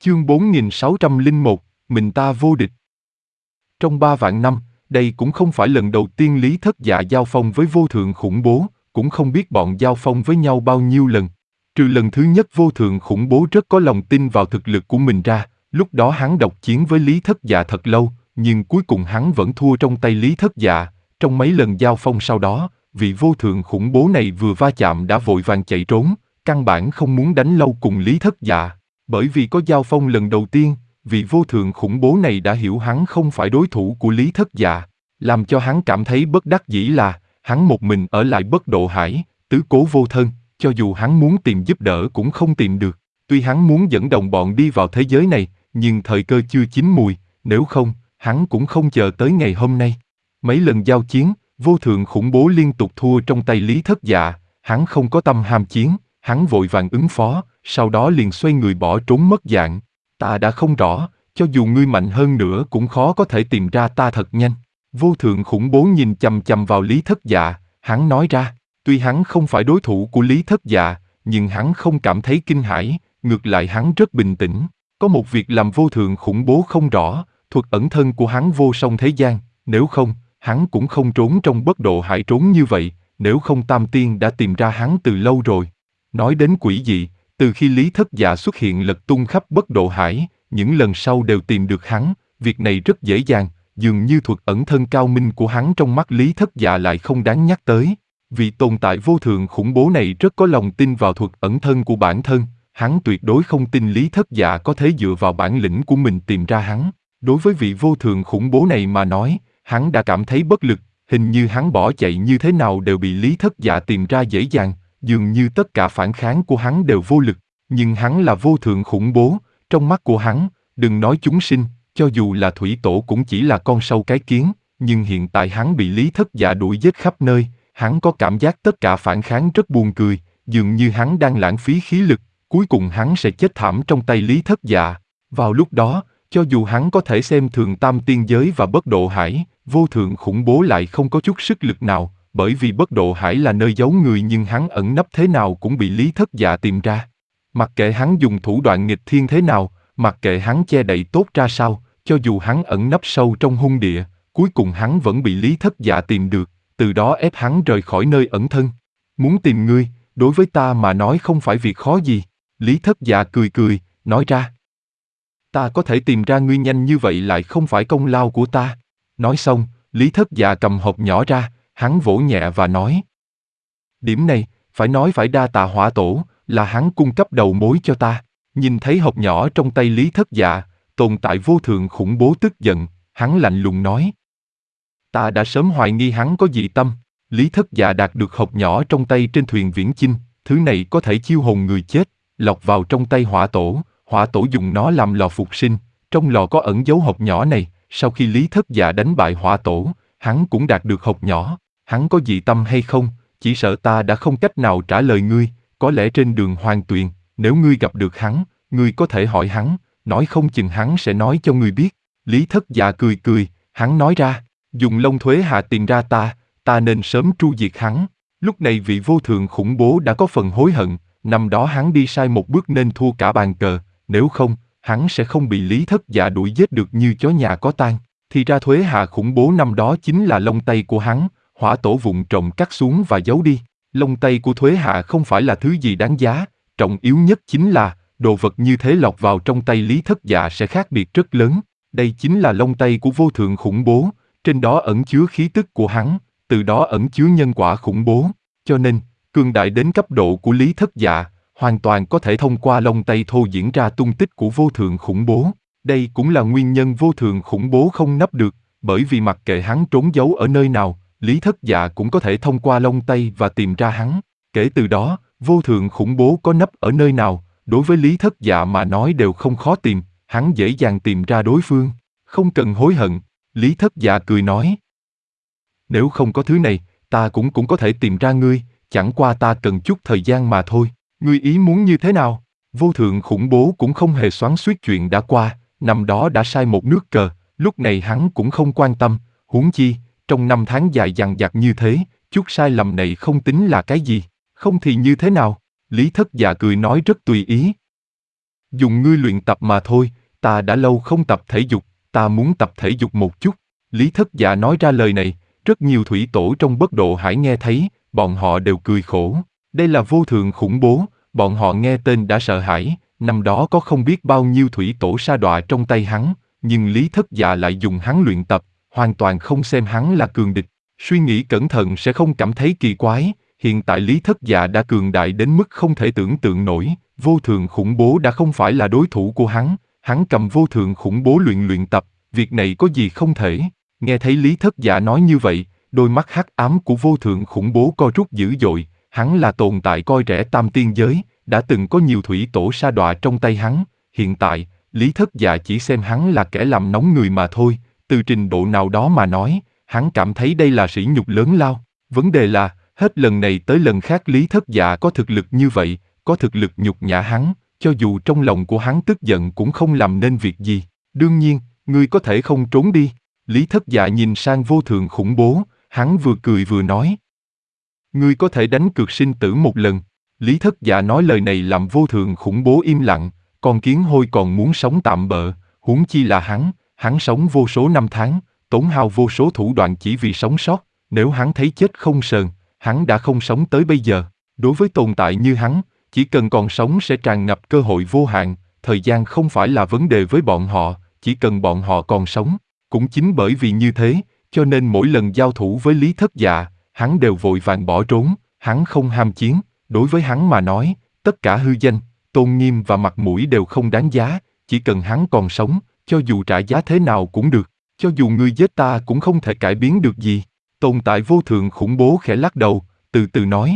Chương 4601, mình ta vô địch. Trong 3 vạn năm, đây cũng không phải lần đầu tiên Lý Thất Dạ giao phong với vô thượng khủng bố, cũng không biết bọn giao phong với nhau bao nhiêu lần. Trừ lần thứ nhất vô thượng khủng bố rất có lòng tin vào thực lực của mình ra, lúc đó hắn độc chiến với Lý Thất Dạ thật lâu, nhưng cuối cùng hắn vẫn thua trong tay Lý Thất Dạ. Trong mấy lần giao phong sau đó, vị vô thượng khủng bố này vừa va chạm đã vội vàng chạy trốn, căn bản không muốn đánh lâu cùng Lý Thất Dạ. Bởi vì có giao phong lần đầu tiên, vị vô thượng khủng bố này đã hiểu hắn không phải đối thủ của Lý Thất Dạ, làm cho hắn cảm thấy bất đắc dĩ là, hắn một mình ở lại Bất Độ Hải, tứ cố vô thân, cho dù hắn muốn tìm giúp đỡ cũng không tìm được. Tuy hắn muốn dẫn đồng bọn đi vào thế giới này, nhưng thời cơ chưa chín mùi, nếu không, hắn cũng không chờ tới ngày hôm nay. Mấy lần giao chiến, vô thượng khủng bố liên tục thua trong tay Lý Thất Dạ, hắn không có tâm ham chiến, hắn vội vàng ứng phó, sau đó liền xoay người bỏ trốn mất dạng. Ta đã không rõ, cho dù ngươi mạnh hơn nữa cũng khó có thể tìm ra ta thật nhanh. Vô thượng khủng bố nhìn chằm chằm vào Lý Thất Dạ, hắn nói ra, tuy hắn không phải đối thủ của Lý Thất Dạ, nhưng hắn không cảm thấy kinh hãi, ngược lại hắn rất bình tĩnh. Có một việc làm vô thượng khủng bố không rõ, thuật ẩn thân của hắn vô song thế gian, nếu không, hắn cũng không trốn trong Bất Độ Hải trốn như vậy, nếu không Tam Tiên đã tìm ra hắn từ lâu rồi. Nói đến quỷ dị, từ khi Lý Thất Dạ xuất hiện lật tung khắp Bất Độ Hải, những lần sau đều tìm được hắn, việc này rất dễ dàng, dường như thuật ẩn thân cao minh của hắn trong mắt Lý Thất Dạ lại không đáng nhắc tới. Vì tồn tại vô thượng khủng bố này rất có lòng tin vào thuật ẩn thân của bản thân, hắn tuyệt đối không tin Lý Thất Dạ có thể dựa vào bản lĩnh của mình tìm ra hắn. Đối với vị vô thượng khủng bố này mà nói, hắn đã cảm thấy bất lực, hình như hắn bỏ chạy như thế nào đều bị Lý Thất Dạ tìm ra dễ dàng, dường như tất cả phản kháng của hắn đều vô lực. Nhưng hắn là vô thượng khủng bố, trong mắt của hắn, đừng nói chúng sinh, cho dù là thủy tổ cũng chỉ là con sâu cái kiến, nhưng hiện tại hắn bị Lý Thất Dạ đuổi giết khắp nơi, hắn có cảm giác tất cả phản kháng rất buồn cười, dường như hắn đang lãng phí khí lực, cuối cùng hắn sẽ chết thảm trong tay Lý Thất Dạ. Vào lúc đó, cho dù hắn có thể xem thường Tam Tiên Giới và Bất Độ Hải, vô thượng khủng bố lại không có chút sức lực nào, bởi vì Bất Độ Hải là nơi giấu người nhưng hắn ẩn nấp thế nào cũng bị Lý Thất Dạ tìm ra. Mặc kệ hắn dùng thủ đoạn nghịch thiên thế nào, mặc kệ hắn che đậy tốt ra sao, cho dù hắn ẩn nấp sâu trong hung địa, cuối cùng hắn vẫn bị Lý Thất Dạ tìm được, từ đó ép hắn rời khỏi nơi ẩn thân. Muốn tìm ngươi, đối với ta mà nói không phải việc khó gì. Lý Thất Dạ cười cười, nói ra. Ta có thể tìm ra ngươi nhanh như vậy lại không phải công lao của ta. Nói xong, Lý Thất Dạ cầm hộp nhỏ ra, hắn vỗ nhẹ và nói. Điểm này, phải đa tạ Hỏa Tổ, là hắn cung cấp đầu mối cho ta. Nhìn thấy hộp nhỏ trong tay Lý Thất Dạ, tồn tại vô thượng khủng bố tức giận, hắn lạnh lùng nói. Ta đã sớm hoài nghi hắn có dị tâm. Lý Thất Dạ đạt được hộp nhỏ trong tay trên thuyền viễn chinh, thứ này có thể chiêu hồn người chết, lọt vào trong tay Hỏa Tổ dùng nó làm lò phục sinh, trong lò có ẩn dấu hộp nhỏ này, sau khi Lý Thất Dạ đánh bại Hỏa Tổ, hắn cũng đạt được hộp nhỏ, hắn có dị tâm hay không, chỉ sợ ta đã không cách nào trả lời ngươi, có lẽ trên đường Hoàng Tuyền, nếu ngươi gặp được hắn, ngươi có thể hỏi hắn, nói không chừng hắn sẽ nói cho ngươi biết. Lý Thất Dạ cười cười, hắn nói ra, dùng Long Thuế Hạ tìm ra ta nên sớm tru diệt hắn. Lúc này vị vô thượng khủng bố đã có phần hối hận, năm đó hắn đi sai một bước nên thua cả bàn cờ, nếu không, hắn sẽ không bị Lý Thất Dạ đuổi giết được như chó nhà có tang. Thì ra Thuế Hạ khủng bố năm đó chính là lông tây của hắn, Hỏa Tổ vụng trộm cắt xuống và giấu đi. Lông tây của Thuế Hạ không phải là thứ gì đáng giá, trọng yếu nhất chính là, đồ vật như thế lọt vào trong tay Lý Thất Dạ sẽ khác biệt rất lớn. Đây chính là lông tây của vô thượng khủng bố, trên đó ẩn chứa khí tức của hắn, từ đó ẩn chứa nhân quả khủng bố. Cho nên, cường đại đến cấp độ của Lý Thất Dạ, hoàn toàn có thể thông qua lông tây thô diễn ra tung tích của vô thượng khủng bố. Đây cũng là nguyên nhân vô thượng khủng bố không nấp được, bởi vì mặc kệ hắn trốn giấu ở nơi nào, Lý Thất Dạ cũng có thể thông qua lông tây và tìm ra hắn. Kể từ đó, vô thượng khủng bố có nấp ở nơi nào, đối với Lý Thất Dạ mà nói đều không khó tìm, hắn dễ dàng tìm ra đối phương, không cần hối hận. Lý Thất Dạ cười nói. Nếu không có thứ này, ta cũng có thể tìm ra ngươi, chẳng qua ta cần chút thời gian mà thôi. Ngươi ý muốn như thế nào? Vô thượng khủng bố cũng không hề xoắn xuýt chuyện đã qua, năm đó đã sai một nước cờ, lúc này hắn cũng không quan tâm, huống chi, trong năm tháng dài dằng dặc như thế, chút sai lầm này không tính là cái gì, không thì như thế nào? Lý Thất Dạ cười nói rất tùy ý. Dùng ngươi luyện tập mà thôi, ta đã lâu không tập thể dục, ta muốn tập thể dục một chút. Lý Thất Dạ nói ra lời này, rất nhiều thủy tổ trong Bất Độ Hải nghe thấy, bọn họ đều cười khổ. Đây là vô thượng khủng bố, bọn họ nghe tên đã sợ hãi, năm đó có không biết bao nhiêu thủy tổ sa đọa trong tay hắn, nhưng Lý Thất Dạ lại dùng hắn luyện tập, hoàn toàn không xem hắn là cường địch. Suy nghĩ cẩn thận sẽ không cảm thấy kỳ quái, hiện tại Lý Thất Dạ đã cường đại đến mức không thể tưởng tượng nổi, vô thượng khủng bố đã không phải là đối thủ của hắn cầm vô thượng khủng bố luyện tập, việc này có gì không thể. Nghe thấy Lý Thất Dạ nói như vậy, đôi mắt hắc ám của vô thượng khủng bố co rút dữ dội, hắn là tồn tại coi rẻ tam tiên giới, đã từng có nhiều thủy tổ sa đọa trong tay hắn, hiện tại, Lý Thất Dạ chỉ xem hắn là kẻ làm nóng người mà thôi, từ trình độ nào đó mà nói, hắn cảm thấy đây là sỉ nhục lớn lao. Vấn đề là, hết lần này tới lần khác Lý Thất Dạ có thực lực như vậy, có thực lực nhục nhã hắn, cho dù trong lòng của hắn tức giận cũng không làm nên việc gì. Đương nhiên, ngươi có thể không trốn đi. Lý Thất Dạ nhìn sang vô thượng khủng bố, hắn vừa cười vừa nói. Ngươi có thể đánh cược sinh tử một lần. Lý Thất Dạ nói lời này làm vô thượng khủng bố im lặng, con kiến hôi còn muốn sống tạm bợ, huống chi là hắn sống vô số năm tháng, tốn hao vô số thủ đoạn chỉ vì sống sót, nếu hắn thấy chết không sờn, hắn đã không sống tới bây giờ. Đối với tồn tại như hắn, chỉ cần còn sống sẽ tràn ngập cơ hội vô hạn, thời gian không phải là vấn đề với bọn họ, chỉ cần bọn họ còn sống. Cũng chính bởi vì như thế, cho nên mỗi lần giao thủ với Lý Thất Dạ, hắn đều vội vàng bỏ trốn, hắn không ham chiến, đối với hắn mà nói, tất cả hư danh, tôn nghiêm và mặt mũi đều không đáng giá, chỉ cần hắn còn sống, cho dù trả giá thế nào cũng được, cho dù ngươi giết ta cũng không thể cải biến được gì. Tồn tại vô thượng khủng bố khẽ lắc đầu, từ từ nói.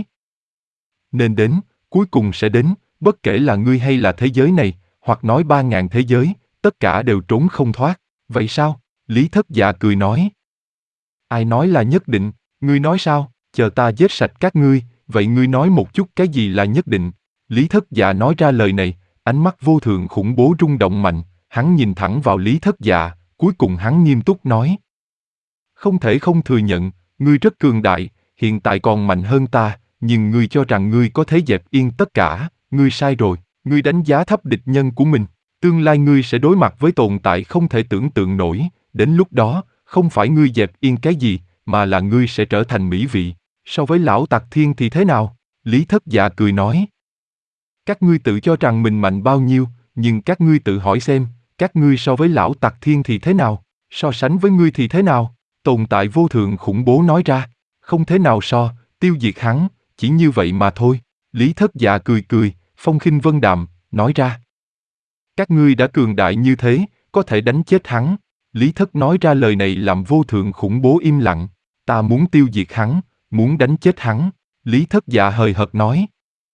Nên đến, cuối cùng sẽ đến, bất kể là ngươi hay là thế giới này, hoặc nói 3.000 thế giới, tất cả đều trốn không thoát. Vậy sao? Lý Thất Dạ cười nói. Ai nói là nhất định, ngươi nói sao? Chờ ta giết sạch các ngươi, vậy ngươi nói một chút cái gì là nhất định? Lý Thất Dạ nói ra lời này, ánh mắt vô thượng khủng bố rung động mạnh, hắn nhìn thẳng vào Lý Thất Dạ, cuối cùng hắn nghiêm túc nói. Không thể không thừa nhận, ngươi rất cường đại, hiện tại còn mạnh hơn ta, nhưng ngươi cho rằng ngươi có thể dẹp yên tất cả, ngươi sai rồi, ngươi đánh giá thấp địch nhân của mình, tương lai ngươi sẽ đối mặt với tồn tại không thể tưởng tượng nổi, đến lúc đó, không phải ngươi dẹp yên cái gì, mà là ngươi sẽ trở thành mỹ vị. So với lão Tặc Thiên thì thế nào? Lý Thất Dạ cười nói. Các ngươi tự cho rằng mình mạnh bao nhiêu, nhưng các ngươi tự hỏi xem, các ngươi so với lão Tặc Thiên thì thế nào? So sánh với ngươi thì thế nào? Tồn tại vô thượng khủng bố nói ra, không thế nào so, tiêu diệt hắn, chỉ như vậy mà thôi. Lý Thất Dạ cười cười, phong khinh vân đạm, nói ra. Các ngươi đã cường đại như thế, có thể đánh chết hắn. Lý Thất nói ra lời này làm vô thượng khủng bố im lặng. Ta muốn tiêu diệt hắn, muốn đánh chết hắn. Lý Thất Dạ hời hợt nói.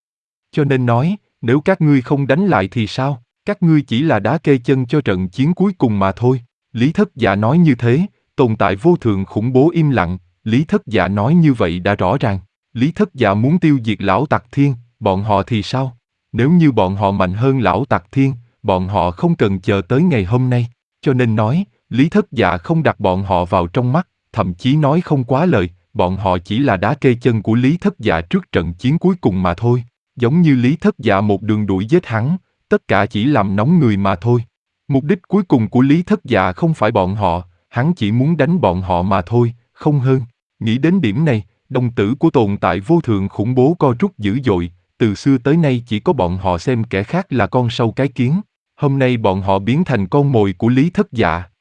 Cho nên nói, nếu các ngươi không đánh lại thì sao? Các ngươi chỉ là đá kê chân cho trận chiến cuối cùng mà thôi. Lý Thất Dạ nói như thế, tồn tại vô thượng khủng bố im lặng. Lý Thất Dạ nói như vậy đã rõ ràng. Lý Thất Dạ muốn tiêu diệt lão Tặc Thiên, bọn họ thì sao? Nếu như bọn họ mạnh hơn lão Tặc Thiên, bọn họ không cần chờ tới ngày hôm nay. Cho nên nói, Lý Thất Dạ không đặt bọn họ vào trong mắt, thậm chí nói không quá lời, bọn họ chỉ là đá kê chân của Lý Thất Dạ trước trận chiến cuối cùng mà thôi. Giống như Lý Thất Dạ một đường đuổi giết hắn, tất cả chỉ làm nóng người mà thôi. Mục đích cuối cùng của Lý Thất Dạ không phải bọn họ, hắn chỉ muốn đánh bọn họ mà thôi, không hơn. Nghĩ đến điểm này, đồng tử của tồn tại vô thượng khủng bố co rút dữ dội, từ xưa tới nay chỉ có bọn họ xem kẻ khác là con sâu cái kiến. Hôm nay bọn họ biến thành con mồi của Lý Thất Dạ.